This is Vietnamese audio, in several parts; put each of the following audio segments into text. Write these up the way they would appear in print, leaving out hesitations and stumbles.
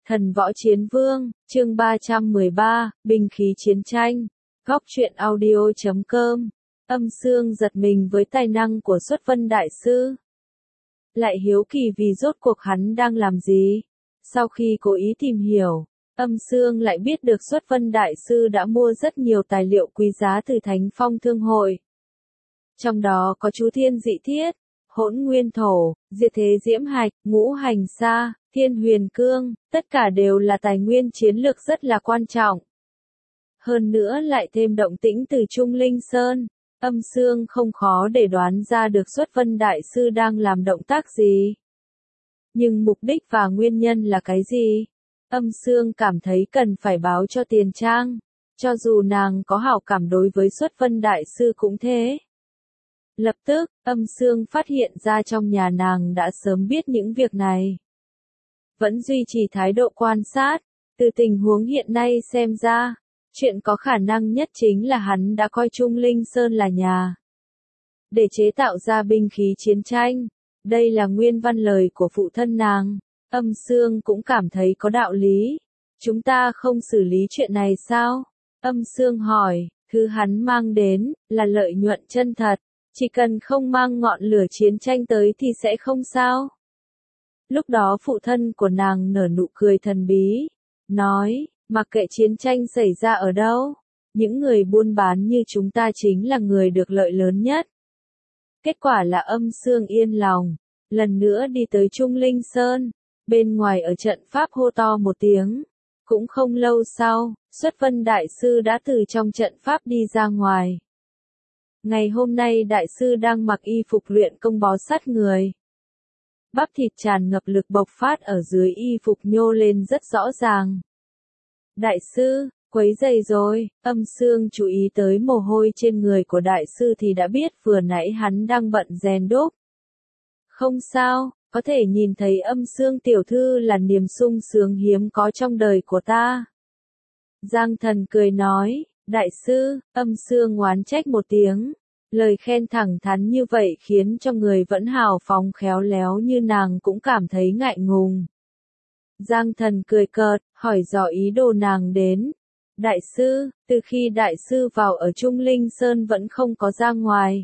Thần võ chiến vương, chương 313, binh khí chiến tranh. Góc truyện audio.com. Âm Sương giật mình với tài năng của Xuất Vân Đại Sư. Lại hiếu kỳ vì rốt cuộc hắn đang làm gì. Sau khi cố ý tìm hiểu, Âm Sương lại biết được Xuất Vân Đại Sư đã mua rất nhiều tài liệu quý giá từ Thánh Phong Thương Hội. Trong đó có Chú Thiên Dị Thiết, Hỗn Nguyên Thổ, Diệt Thế Diễm Hạch, Ngũ Hành Sa, Thiên Huyền Cương, tất cả đều là tài nguyên chiến lược rất là quan trọng. Hơn nữa lại thêm động tĩnh từ Trung Linh Sơn, Âm Sương không khó để đoán ra được Xuất Vân Đại Sư đang làm động tác gì. Nhưng mục đích và nguyên nhân là cái gì? Âm Sương cảm thấy cần phải báo cho Tiền Trang, cho dù nàng có hảo cảm đối với Xuất Vân Đại Sư cũng thế. Lập tức, Âm Sương phát hiện ra trong nhà nàng đã sớm biết những việc này. Vẫn duy trì thái độ quan sát, từ tình huống hiện nay xem ra, chuyện có khả năng nhất chính là hắn đã coi Trung Linh Sơn là nhà. Để chế tạo ra binh khí chiến tranh, đây là nguyên văn lời của phụ thân nàng, Âm Sương cũng cảm thấy có đạo lý. Chúng ta không xử lý chuyện này sao? Âm Sương hỏi, thứ hắn mang đến, là lợi nhuận chân thật. Chỉ cần không mang ngọn lửa chiến tranh tới thì sẽ không sao. Lúc đó phụ thân của nàng nở nụ cười thần bí, nói, mặc kệ chiến tranh xảy ra ở đâu, những người buôn bán như chúng ta chính là người được lợi lớn nhất. Kết quả là Âm Sương yên lòng, lần nữa đi tới Trung Linh Sơn, bên ngoài ở trận pháp hô to một tiếng. Cũng không lâu sau, Xuất Vân Đại Sư đã từ trong trận pháp đi ra ngoài. Ngày hôm nay Đại Sư đang mặc y phục luyện công bó sát người. Bắp thịt tràn ngập lực bộc phát ở dưới y phục nhô lên rất rõ ràng. Đại Sư, quấy rầy rồi, Âm Sương chú ý tới mồ hôi trên người của Đại Sư thì đã biết vừa nãy hắn đang bận rèn đúc. Không sao, có thể nhìn thấy Âm Sương tiểu thư là niềm sung sướng hiếm có trong đời của ta. Giang Thần cười nói, Đại Sư, Âm Sương oán trách một tiếng. Lời khen thẳng thắn như vậy khiến cho người vẫn hào phóng khéo léo như nàng cũng cảm thấy ngại ngùng. Giang Thần cười cợt, hỏi dò ý đồ nàng đến. Đại Sư, từ khi Đại Sư vào ở Trung Linh Sơn vẫn không có ra ngoài.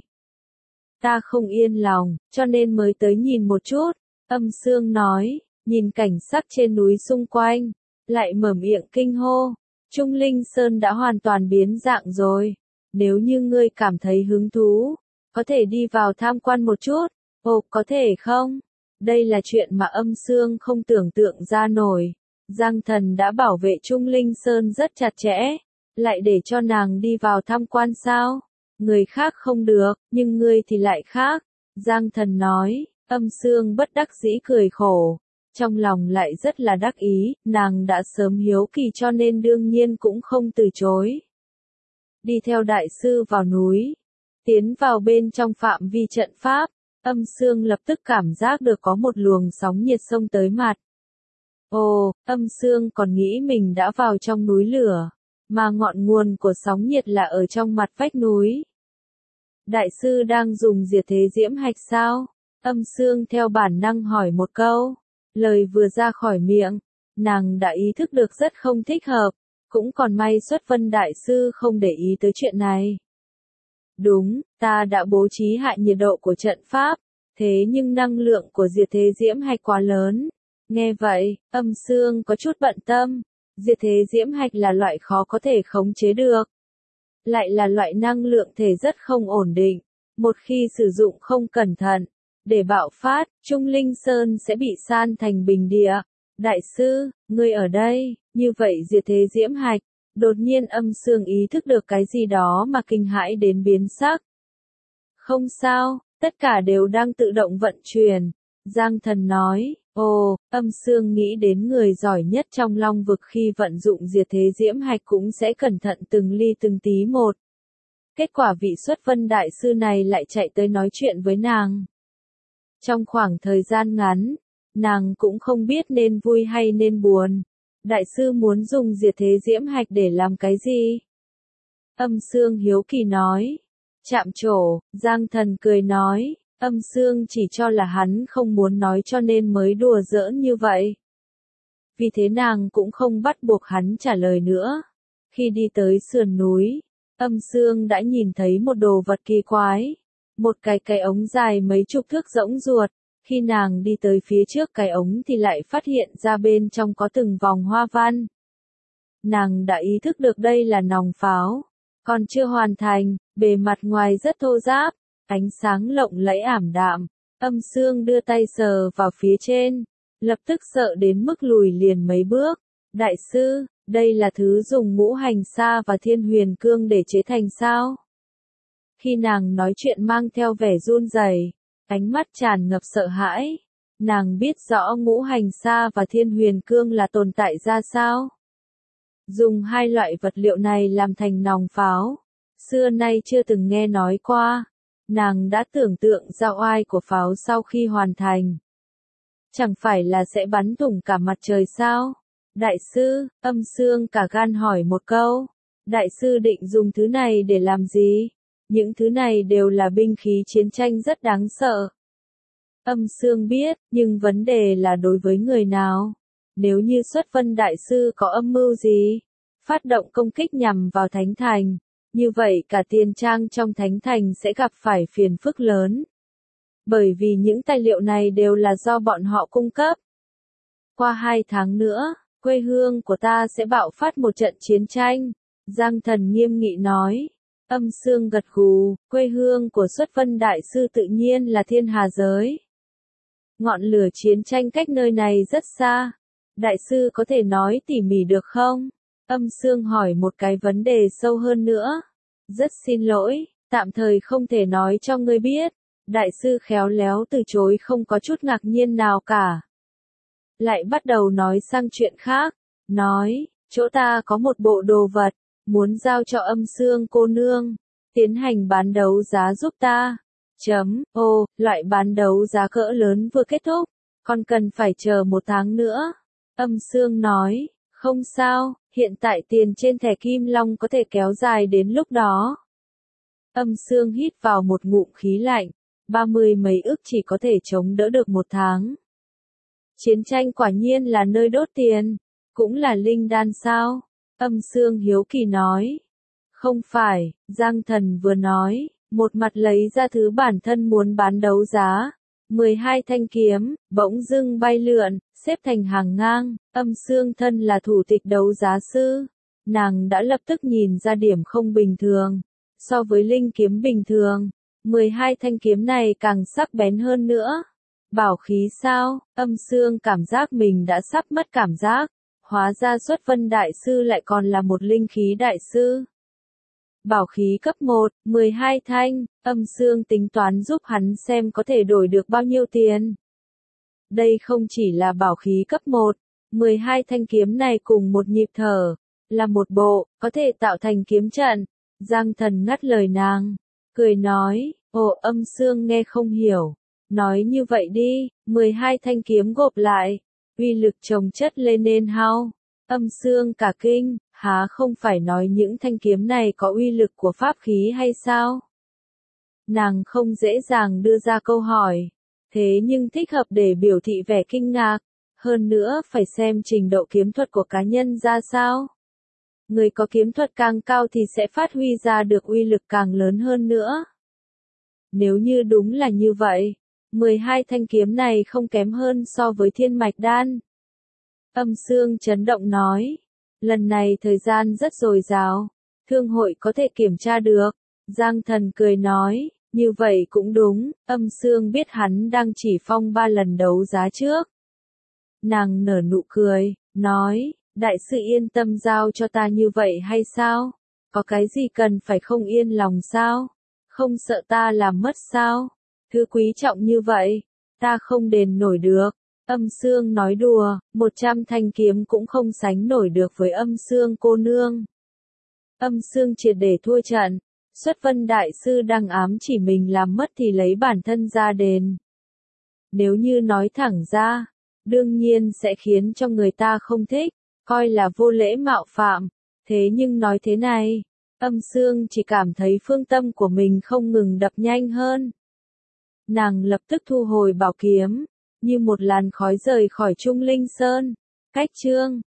Ta không yên lòng, cho nên mới tới nhìn một chút. Âm Sương nói, nhìn cảnh sắc trên núi xung quanh, lại mở miệng kinh hô. Trung Linh Sơn đã hoàn toàn biến dạng rồi. Nếu như ngươi cảm thấy hứng thú, có thể đi vào tham quan một chút. Ồ, có thể không? Đây là chuyện mà Âm Sương không tưởng tượng ra nổi. Giang Thần đã bảo vệ Trung Linh Sơn rất chặt chẽ, lại để cho nàng đi vào tham quan sao? Người khác không được, nhưng ngươi thì lại khác. Giang Thần nói, Âm Sương bất đắc dĩ cười khổ. Trong lòng lại rất là đắc ý, nàng đã sớm hiếu kỳ cho nên đương nhiên cũng không từ chối. Đi theo Đại Sư vào núi, tiến vào bên trong phạm vi trận pháp, Âm Sương lập tức cảm giác được có một luồng sóng nhiệt xông tới mặt. Ồ, Âm Sương còn nghĩ mình đã vào trong núi lửa, mà ngọn nguồn của sóng nhiệt là ở trong mặt vách núi. Đại Sư đang dùng Diệt Thế Diễm Hạch sao? Âm Sương theo bản năng hỏi một câu, lời vừa ra khỏi miệng, nàng đã ý thức được rất không thích hợp. Cũng còn may Xuất Vân Đại Sư không để ý tới chuyện này. Đúng, ta đã bố trí hạ nhiệt độ của trận pháp, thế nhưng năng lượng của Diệt Thế Diễm Hạch quá lớn. Nghe vậy, Âm Sương có chút bận tâm. Diệt Thế Diễm Hạch là loại khó có thể khống chế được. Lại là loại năng lượng thể rất không ổn định. Một khi sử dụng không cẩn thận, để bạo phát, Trung Linh Sơn sẽ bị san thành bình địa. Đại Sư, ngươi ở đây, như vậy Diệt Thế Diễm Hạch, đột nhiên Âm Sương ý thức được cái gì đó mà kinh hãi đến biến sắc. Không sao, tất cả đều đang tự động vận chuyển. Giang Thần nói, ồ, Âm Sương nghĩ đến người giỏi nhất trong Long Vực khi vận dụng Diệt Thế Diễm Hạch cũng sẽ cẩn thận từng ly từng tí một. Kết quả vị Xuất Vân Đại Sư này lại chạy tới nói chuyện với nàng. Trong khoảng thời gian ngắn, nàng cũng không biết nên vui hay nên buồn. Đại Sư muốn dùng Diệt Thế Diễm Hạch để làm cái gì? Âm Sương hiếu kỳ nói. Chạm trổ, Giang Thần cười nói, Âm Sương chỉ cho là hắn không muốn nói cho nên mới đùa giỡn như vậy. vì thế nàng cũng không bắt buộc hắn trả lời nữa. Khi đi tới sườn núi, Âm Sương đã nhìn thấy một đồ vật kỳ quái, một cái ống dài mấy chục thước rỗng ruột. Khi nàng đi tới phía trước cái ống thì lại phát hiện ra bên trong có từng vòng hoa văn. Nàng đã ý thức được đây là nòng pháo, còn chưa hoàn thành, bề mặt ngoài rất thô ráp, ánh sáng lộng lẫy ảm đạm. Âm Sương đưa tay sờ vào phía trên, lập tức sợ đến mức lùi liền mấy bước. Đại sư, đây là thứ dùng ngũ hành sa và thiên huyền cương để chế thành sao? Khi nàng nói chuyện mang theo vẻ run rẩy, ánh mắt tràn ngập sợ hãi. Nàng biết rõ ngũ hành sa và thiên huyền cương là tồn tại ra sao. Dùng hai loại vật liệu này làm thành nòng pháo, xưa nay chưa từng nghe nói qua. Nàng đã tưởng tượng ra oai của pháo sau khi hoàn thành. Chẳng phải là sẽ bắn thủng cả mặt trời sao? Đại sư, Âm Sương cả gan hỏi một câu. Đại sư định dùng thứ này để làm gì? Những thứ này đều là binh khí chiến tranh rất đáng sợ. Âm Sương biết, nhưng vấn đề là đối với người nào? Nếu như Xuất Vân Đại sư có âm mưu gì? Phát động công kích nhằm vào Thánh Thành. Như vậy cả tiền trang trong Thánh Thành sẽ gặp phải phiền phức lớn. Bởi vì những tài liệu này đều là do bọn họ cung cấp. Qua 2 tháng nữa, quê hương của ta sẽ bạo phát một trận chiến tranh. Giang Thần nghiêm nghị nói. Âm Sương gật gù, quê hương của Xuất Vân Đại sư tự nhiên là Thiên Hà giới. Ngọn lửa chiến tranh cách nơi này rất xa. Đại sư có thể nói tỉ mỉ được không? Âm Sương hỏi một cái vấn đề sâu hơn nữa. Rất xin lỗi, tạm thời không thể nói cho ngươi biết. Đại sư khéo léo từ chối không có chút ngạc nhiên nào cả. Lại bắt đầu nói sang chuyện khác. Nói, chỗ ta có một bộ đồ vật, muốn giao cho Âm Sương cô nương. Tiến hành bán đấu giá giúp ta. Loại bán đấu giá cỡ lớn vừa kết thúc, còn cần phải chờ 1 tháng nữa. Âm Sương nói, không sao, hiện tại tiền trên thẻ Kim Long có thể kéo dài đến lúc đó. Âm Sương hít vào một ngụm khí lạnh, 30 mấy ức chỉ có thể chống đỡ được 1 tháng. Chiến tranh quả nhiên là nơi đốt tiền, cũng là linh đan sao? Âm Sương hiếu kỳ nói. Không phải, Giang Thần vừa nói, một mặt lấy ra thứ bản thân muốn bán đấu giá. 12 thanh kiếm, bỗng dưng bay lượn, xếp thành hàng ngang. Âm Sương thân là thủ tịch đấu giá sư. Nàng đã lập tức nhìn ra điểm không bình thường. So với linh kiếm bình thường, 12 thanh kiếm này càng sắc bén hơn nữa. Bảo khí sao? Âm Sương cảm giác mình đã sắp mất cảm giác. Hóa ra Xuất Vân Đại sư lại còn là một linh khí đại sư. Bảo khí cấp 1, 12 thanh, Âm Sương tính toán giúp hắn xem có thể đổi được bao nhiêu tiền. Đây không chỉ là bảo khí cấp 1, 12 thanh kiếm này cùng một nhịp thở, là một bộ, có thể tạo thành kiếm trận. Giang Thần ngắt lời nàng, cười nói, Âm Sương nghe không hiểu. Nói như vậy đi, 12 thanh kiếm gộp lại, uy lực chồng chất lên nên hao. Âm Sương cả kinh, há không phải nói những thanh kiếm này có uy lực của pháp khí hay sao? Nàng không dễ dàng đưa ra câu hỏi, thế nhưng thích hợp để biểu thị vẻ kinh ngạc, hơn nữa phải xem trình độ kiếm thuật của cá nhân ra sao. Người có kiếm thuật càng cao thì sẽ phát huy ra được uy lực càng lớn hơn nữa. Nếu như đúng là như vậy, 12 thanh kiếm này không kém hơn so với thiên mạch đan. Âm Sương chấn động nói, lần này thời gian rất dồi dào, thương hội có thể kiểm tra được. Giang Thần cười nói, như vậy cũng đúng, Âm Sương biết hắn đang chỉ phong 3 lần đấu giá trước. Nàng nở nụ cười, nói, đại sư yên tâm giao cho ta như vậy hay sao? Có cái gì cần phải không yên lòng sao? Không sợ ta làm mất sao? Thứ quý trọng như vậy, ta không đền nổi được. Âm Sương nói đùa, 100 thanh kiếm cũng không sánh nổi được với Âm Sương cô nương. Âm Sương triệt để thua trận, Xuất Vân Đại sư đang ám chỉ mình làm mất thì lấy bản thân ra đền. Nếu như nói thẳng ra, đương nhiên sẽ khiến cho người ta không thích, coi là vô lễ mạo phạm. Thế nhưng nói thế này, Âm Sương chỉ cảm thấy phương tâm của mình không ngừng đập nhanh hơn. Nàng lập tức thu hồi bảo kiếm, như một làn khói rời khỏi Trung Linh Sơn. Cách chương